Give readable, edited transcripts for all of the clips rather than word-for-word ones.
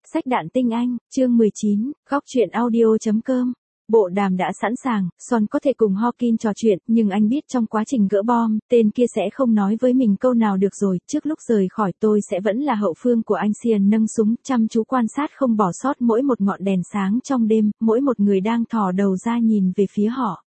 Sách đạn tinh anh, chương 19, góc chuyện audio.com. Bộ đàm đã sẵn sàng, Son có thể cùng Hawkins trò chuyện, nhưng anh biết trong quá trình gỡ bom, tên kia sẽ không nói với mình câu nào được rồi, trước lúc rời khỏi tôi sẽ vẫn là hậu phương của anh. Sian nâng súng, chăm chú quan sát không bỏ sót mỗi một ngọn đèn sáng trong đêm, mỗi một người đang thò đầu ra nhìn về phía họ.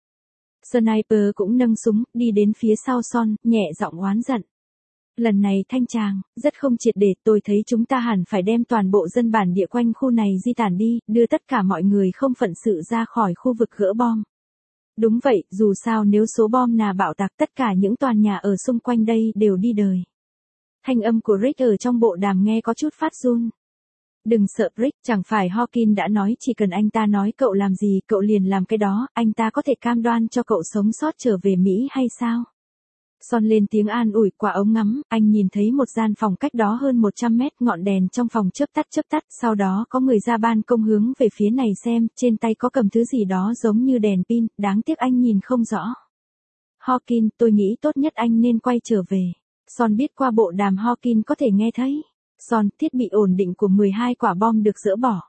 Sniper cũng nâng súng, đi đến phía sau Son, nhẹ giọng oán giận. Lần này thanh tràng, rất không triệt để, tôi thấy chúng ta hẳn phải đem toàn bộ dân bản địa quanh khu này di tản đi, đưa tất cả mọi người không phận sự ra khỏi khu vực gỡ bom. Đúng vậy, dù sao nếu số bom nào bạo tạc tất cả những tòa nhà ở xung quanh đây đều đi đời. Thanh âm của Rick ở trong bộ đàm nghe có chút phát run. Đừng sợ Rick, chẳng phải Hawkins đã nói chỉ cần anh ta nói cậu làm gì cậu liền làm cái đó, anh ta có thể cam đoan cho cậu sống sót trở về Mỹ hay sao? Son lên tiếng an ủi. Qua ống ngắm, anh nhìn thấy một gian phòng cách đó hơn 100 mét, ngọn đèn trong phòng chớp tắt, sau đó có người ra ban công hướng về phía này xem, trên tay có cầm thứ gì đó giống như đèn pin, đáng tiếc anh nhìn không rõ. Hawkins, tôi nghĩ tốt nhất anh nên quay trở về. Son biết qua bộ đàm Hawkins có thể nghe thấy. Son, thiết bị ổn định của 12 quả bom được dỡ bỏ.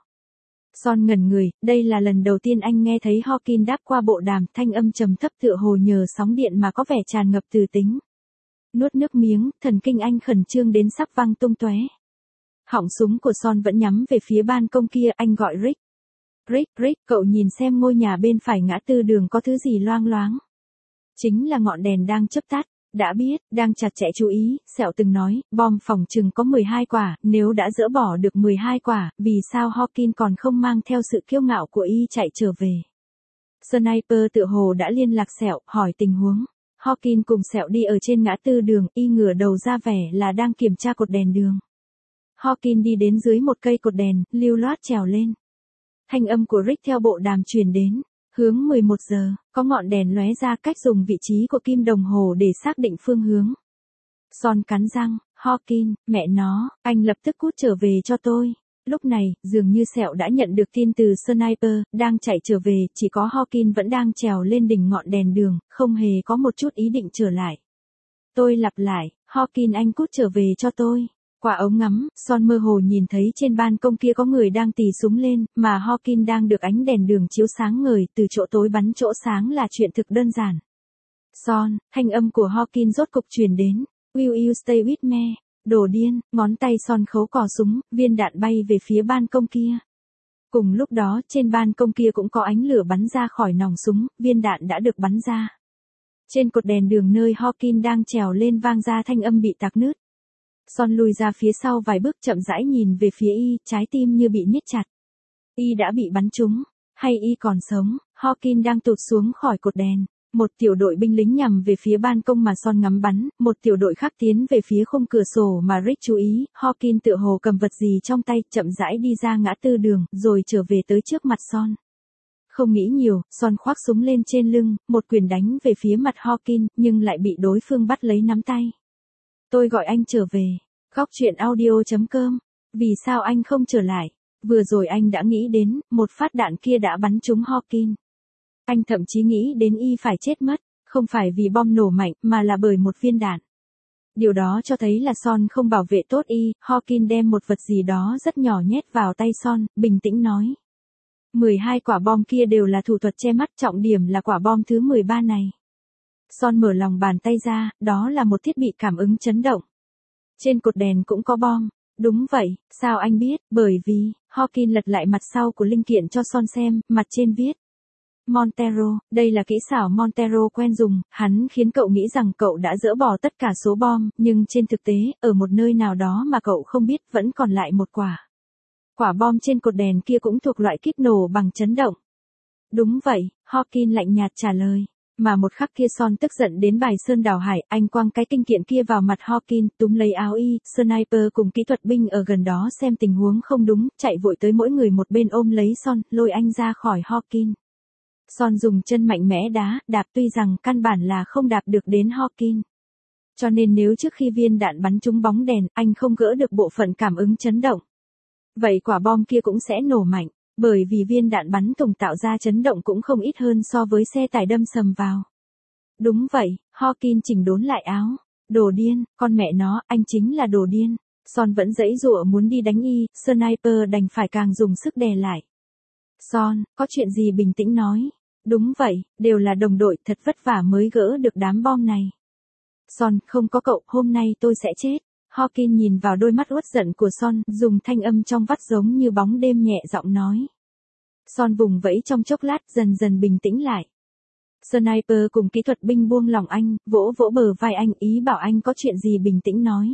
Son ngẩn người, đây là lần đầu tiên anh nghe thấy Hawkins đáp qua bộ đàm, thanh âm trầm thấp tựa hồ nhờ sóng điện mà có vẻ tràn ngập từ tính. Nuốt nước miếng, thần kinh anh khẩn trương đến sắp văng tung tóe. Họng súng của Son vẫn nhắm về phía ban công kia, anh gọi Rick. Rick, cậu nhìn xem ngôi nhà bên phải ngã tư đường có thứ gì loang loáng. Chính là ngọn đèn đang chớp tắt. Đã biết, đang chặt chẽ chú ý, Sẹo từng nói, bom phòng chừng có 12 quả, nếu đã dỡ bỏ được 12 quả, vì sao Hawkins còn không mang theo sự kiêu ngạo của y chạy trở về. Sniper tựa hồ đã liên lạc Sẹo, hỏi tình huống. Hawkins cùng Sẹo đi ở trên ngã tư đường, y ngửa đầu ra vẻ là đang kiểm tra cột đèn đường. Hawkins đi đến dưới một cây cột đèn, lưu loát trèo lên. Thanh âm của Rick theo bộ đàm truyền đến. Hướng 11 giờ, có ngọn đèn lóe ra, cách dùng vị trí của kim đồng hồ để xác định phương hướng. Son cắn răng, Hawkins, mẹ nó, anh lập tức cút trở về cho tôi. Lúc này, dường như Sẹo đã nhận được tin từ Sniper, đang chạy trở về, chỉ có Hawkins vẫn đang trèo lên đỉnh ngọn đèn đường, không hề có một chút ý định trở lại. Tôi lặp lại, Hawkins anh cút trở về cho tôi. Qua ống ngắm, Son mơ hồ nhìn thấy trên ban công kia có người đang tì súng lên, mà Hawkins đang được ánh đèn đường chiếu sáng ngời, từ chỗ tối bắn chỗ sáng là chuyện thực đơn giản. Son, thanh âm của Hawkins rốt cục truyền đến. Will you stay with me? Đồ điên, ngón tay Son khấu cò súng, viên đạn bay về phía ban công kia. Cùng lúc đó, trên ban công kia cũng có ánh lửa bắn ra khỏi nòng súng, viên đạn đã được bắn ra. Trên cột đèn đường nơi Hawkins đang trèo lên vang ra thanh âm bị tạc nứt. Son lùi ra phía sau vài bước, chậm rãi nhìn về phía y, trái tim như bị niết chặt. Y đã bị bắn trúng, hay y còn sống? Hawkins đang tụt xuống khỏi cột đèn. Một tiểu đội binh lính nhằm về phía ban công mà Son ngắm bắn, một tiểu đội khác tiến về phía khung cửa sổ mà Rick chú ý. Hawkins tựa hồ cầm vật gì trong tay, chậm rãi đi ra ngã tư đường, rồi trở về tới trước mặt Son. Không nghĩ nhiều, Son khoác súng lên trên lưng, một quyền đánh về phía mặt Hawkins, nhưng lại bị đối phương bắt lấy nắm tay. Tôi gọi anh trở về. Góc chuyện audio.com. Vì sao anh không trở lại? Vừa rồi anh đã nghĩ đến, một phát đạn kia đã bắn trúng Hawkins. Anh thậm chí nghĩ đến y phải chết mất, không phải vì bom nổ mạnh, mà là bởi một viên đạn. Điều đó cho thấy là Son không bảo vệ tốt y. Hawkins đem một vật gì đó rất nhỏ nhét vào tay Son, bình tĩnh nói. 12 quả bom kia đều là thủ thuật che mắt, trọng điểm là quả bom thứ 13 này. Son mở lòng bàn tay ra, đó là một thiết bị cảm ứng chấn động. Trên cột đèn cũng có bom. Đúng vậy, sao anh biết? Bởi vì, Hawkins lật lại mặt sau của linh kiện cho Son xem, mặt trên viết. Montero, đây là kỹ xảo Montero quen dùng, hắn khiến cậu nghĩ rằng cậu đã dỡ bỏ tất cả số bom, nhưng trên thực tế, ở một nơi nào đó mà cậu không biết vẫn còn lại một quả. Quả bom trên cột đèn kia cũng thuộc loại kíp nổ bằng chấn động. Đúng vậy, Hawkins lạnh nhạt trả lời. Mà một khắc kia Son tức giận đến bài sơn đảo hải, anh quăng cái kinh kiện kia vào mặt Hawkins, túm lấy áo y. Sniper cùng kỹ thuật binh ở gần đó xem tình huống không đúng, chạy vội tới mỗi người một bên ôm lấy Son, lôi anh ra khỏi Hawkins. Son dùng chân mạnh mẽ đạp tuy rằng căn bản là không đạp được đến Hawkins. Cho nên nếu trước khi viên đạn bắn trúng bóng đèn, anh không gỡ được bộ phận cảm ứng chấn động, vậy quả bom kia cũng sẽ nổ mạnh. Bởi vì viên đạn bắn thủng tạo ra chấn động cũng không ít hơn so với xe tải đâm sầm vào. Đúng vậy, Hawkins chỉnh đốn lại áo. Đồ điên, con mẹ nó, anh chính là đồ điên. Son vẫn giãy giụa muốn đi đánh y, Sniper đành phải càng dùng sức đè lại. Son, có chuyện gì bình tĩnh nói. Đúng vậy, đều là đồng đội, thật vất vả mới gỡ được đám bom này. Son, không có cậu, hôm nay tôi sẽ chết. Hawkins nhìn vào đôi mắt uất giận của Son, dùng thanh âm trong vắt giống như bóng đêm nhẹ giọng nói. Son vùng vẫy trong chốc lát, dần dần bình tĩnh lại. Sniper cùng kỹ thuật binh buông lỏng anh, vỗ vỗ bờ vai anh, ý bảo anh có chuyện gì bình tĩnh nói.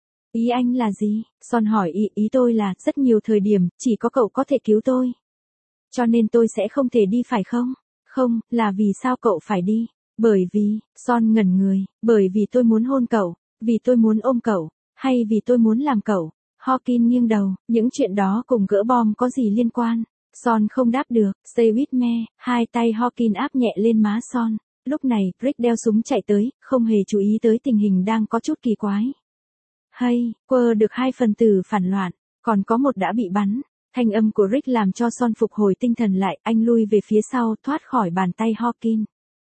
Ý anh là gì? Son hỏi. Ý tôi là, rất nhiều thời điểm, chỉ có cậu có thể cứu tôi. Cho nên tôi sẽ không thể đi phải không? Không, là vì sao cậu phải đi? Bởi vì, Son ngẩn người, bởi vì tôi muốn hôn cậu, vì tôi muốn ôm cậu, hay vì tôi muốn làm cậu? Hawkins nghiêng đầu, những chuyện đó cùng gỡ bom có gì liên quan? Son không đáp được. Stay with me. Hai tay Hawkins áp nhẹ lên má Son. Lúc này, Rick đeo súng chạy tới, không hề chú ý tới tình hình đang có chút kỳ quái. Hay, quơ được 2 phần tử phản loạn, còn có một đã bị bắn. Thanh âm của Rick làm cho Son phục hồi tinh thần lại, anh lui về phía sau, thoát khỏi bàn tay Hawkins.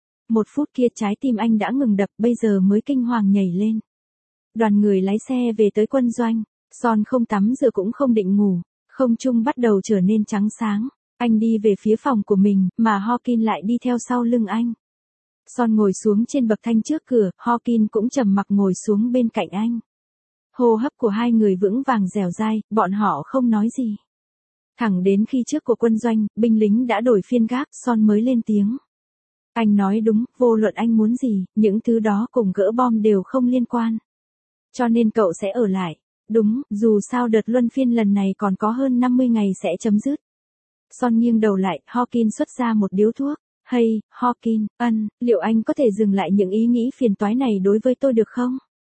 1 phút kia trái tim anh đã ngừng đập, bây giờ mới kinh hoàng nhảy lên. Đoàn người lái xe về tới quân doanh. Son không tắm rửa cũng không định ngủ. Không trung bắt đầu trở nên trắng sáng. Anh đi về phía phòng của mình, mà Hawkins lại đi theo sau lưng anh. Son ngồi xuống trên bậc thang trước cửa, Hawkins cũng trầm mặc ngồi xuống bên cạnh anh. Hô hấp của hai người vững vàng dẻo dai, bọn họ không nói gì. Thẳng đến khi trước của quân doanh, binh lính đã đổi phiên gác, Son mới lên tiếng. Anh nói đúng, vô luận anh muốn gì, những thứ đó cùng gỡ bom đều không liên quan. Cho nên cậu sẽ ở lại. Đúng, dù sao đợt luân phiên lần này còn có hơn 50 ngày sẽ chấm dứt. Son nghiêng đầu lại, Hawkins xuất ra một điếu thuốc. Hey, Hawkins, liệu anh có thể dừng lại những ý nghĩ phiền toái này đối với tôi được không?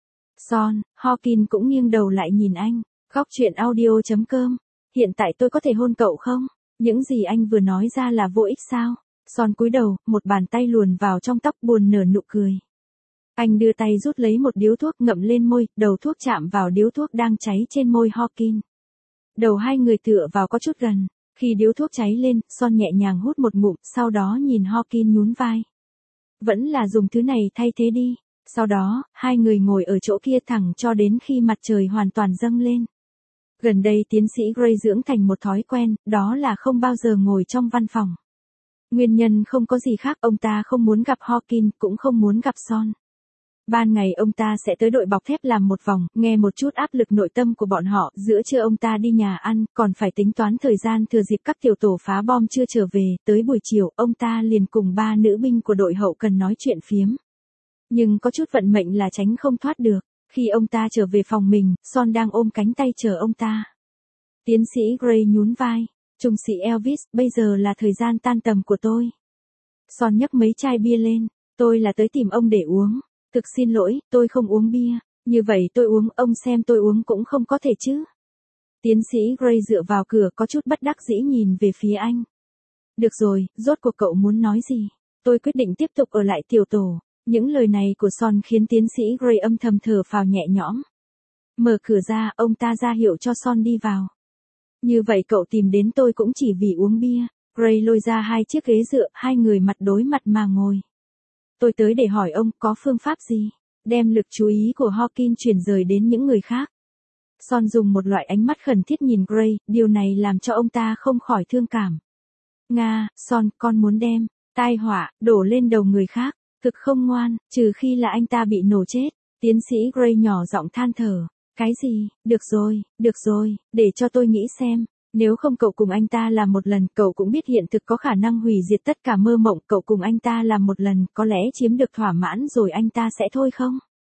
Son, Hawkins cũng nghiêng đầu lại nhìn anh. Góc chuyện audio.com. Hiện tại tôi có thể hôn cậu không? Những gì anh vừa nói ra là vô ích sao? Son cúi đầu, một bàn tay luồn vào trong tóc buồn nở nụ cười. Anh đưa tay rút lấy một điếu thuốc ngậm lên môi, đầu thuốc chạm vào điếu thuốc đang cháy trên môi Hawkins. Đầu hai người tựa vào có chút gần. Khi điếu thuốc cháy lên, Son nhẹ nhàng hút một ngụm, sau đó nhìn Hawkins nhún vai. Vẫn là dùng thứ này thay thế đi. Sau đó, hai người ngồi ở chỗ kia thẳng cho đến khi mặt trời hoàn toàn dâng lên. Gần đây tiến sĩ Gray dưỡng thành một thói quen, đó là không bao giờ ngồi trong văn phòng. Nguyên nhân không có gì khác, ông ta không muốn gặp Hawkins, cũng không muốn gặp Son. Ban ngày ông ta sẽ tới đội bọc thép làm một vòng, nghe một chút áp lực nội tâm của bọn họ, giữa trưa ông ta đi nhà ăn, còn phải tính toán thời gian thừa dịp các tiểu tổ phá bom chưa trở về, tới buổi chiều, ông ta liền cùng 3 nữ binh của đội hậu cần nói chuyện phiếm. Nhưng có chút vận mệnh là tránh không thoát được, khi ông ta trở về phòng mình, Son đang ôm cánh tay chờ ông ta. Tiến sĩ Gray nhún vai, trung sĩ Elvis, bây giờ là thời gian tan tầm của tôi. Son nhấc mấy chai bia lên, tôi là tới tìm ông để uống. Thực xin lỗi, tôi không uống bia. Như vậy tôi uống, ông xem tôi uống cũng không có thể chứ. Tiến sĩ Gray dựa vào cửa có chút bất đắc dĩ nhìn về phía anh. Được rồi, rốt cuộc cậu muốn nói gì? Tôi quyết định tiếp tục ở lại tiểu tổ. Những lời này của Son khiến tiến sĩ Gray âm thầm thở phào nhẹ nhõm. Mở cửa ra, ông ta ra hiệu cho Son đi vào. Như vậy cậu tìm đến tôi cũng chỉ vì uống bia. Gray lôi ra 2 chiếc ghế dựa, hai người mặt đối mặt mà ngồi. Tôi tới để hỏi ông có phương pháp gì? Đem lực chú ý của Hawkins chuyển rời đến những người khác. Son dùng một loại ánh mắt khẩn thiết nhìn Gray, điều này làm cho ông ta không khỏi thương cảm. Nga, Son, con muốn đem tai họa đổ lên đầu người khác, thực không ngoan, trừ khi là anh ta bị nổ chết. Tiến sĩ Gray nhỏ giọng than thở. Cái gì? Được rồi, để cho tôi nghĩ xem. Nếu không cậu cùng anh ta làm một lần, cậu cũng biết hiện thực có khả năng hủy diệt tất cả mơ mộng, cậu cùng anh ta làm một lần, có lẽ chiếm được thỏa mãn rồi anh ta sẽ thôi không?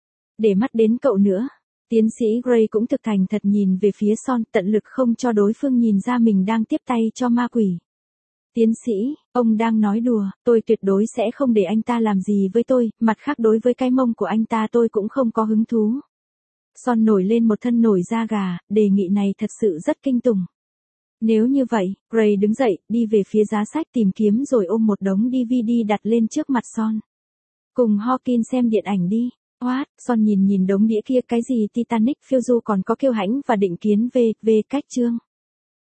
Để mắt đến cậu nữa. Tiến sĩ Gray cũng thực thành thật nhìn về phía Son, tận lực không cho đối phương nhìn ra mình đang tiếp tay cho ma quỷ. Tiến sĩ, ông đang nói đùa, tôi tuyệt đối sẽ không để anh ta làm gì với tôi, mặt khác đối với cái mông của anh ta tôi cũng không có hứng thú. Son nổi lên một thân nổi da gà, đề nghị này thật sự rất kinh tủng. Nếu như vậy, Gray đứng dậy, đi về phía giá sách tìm kiếm rồi ôm một đống DVD đặt lên trước mặt Son. Cùng Hawkins xem điện ảnh đi. What? Son nhìn đống đĩa kia, cái gì Titanic, phiêu du còn có kiêu hãnh và định kiến về cách chương.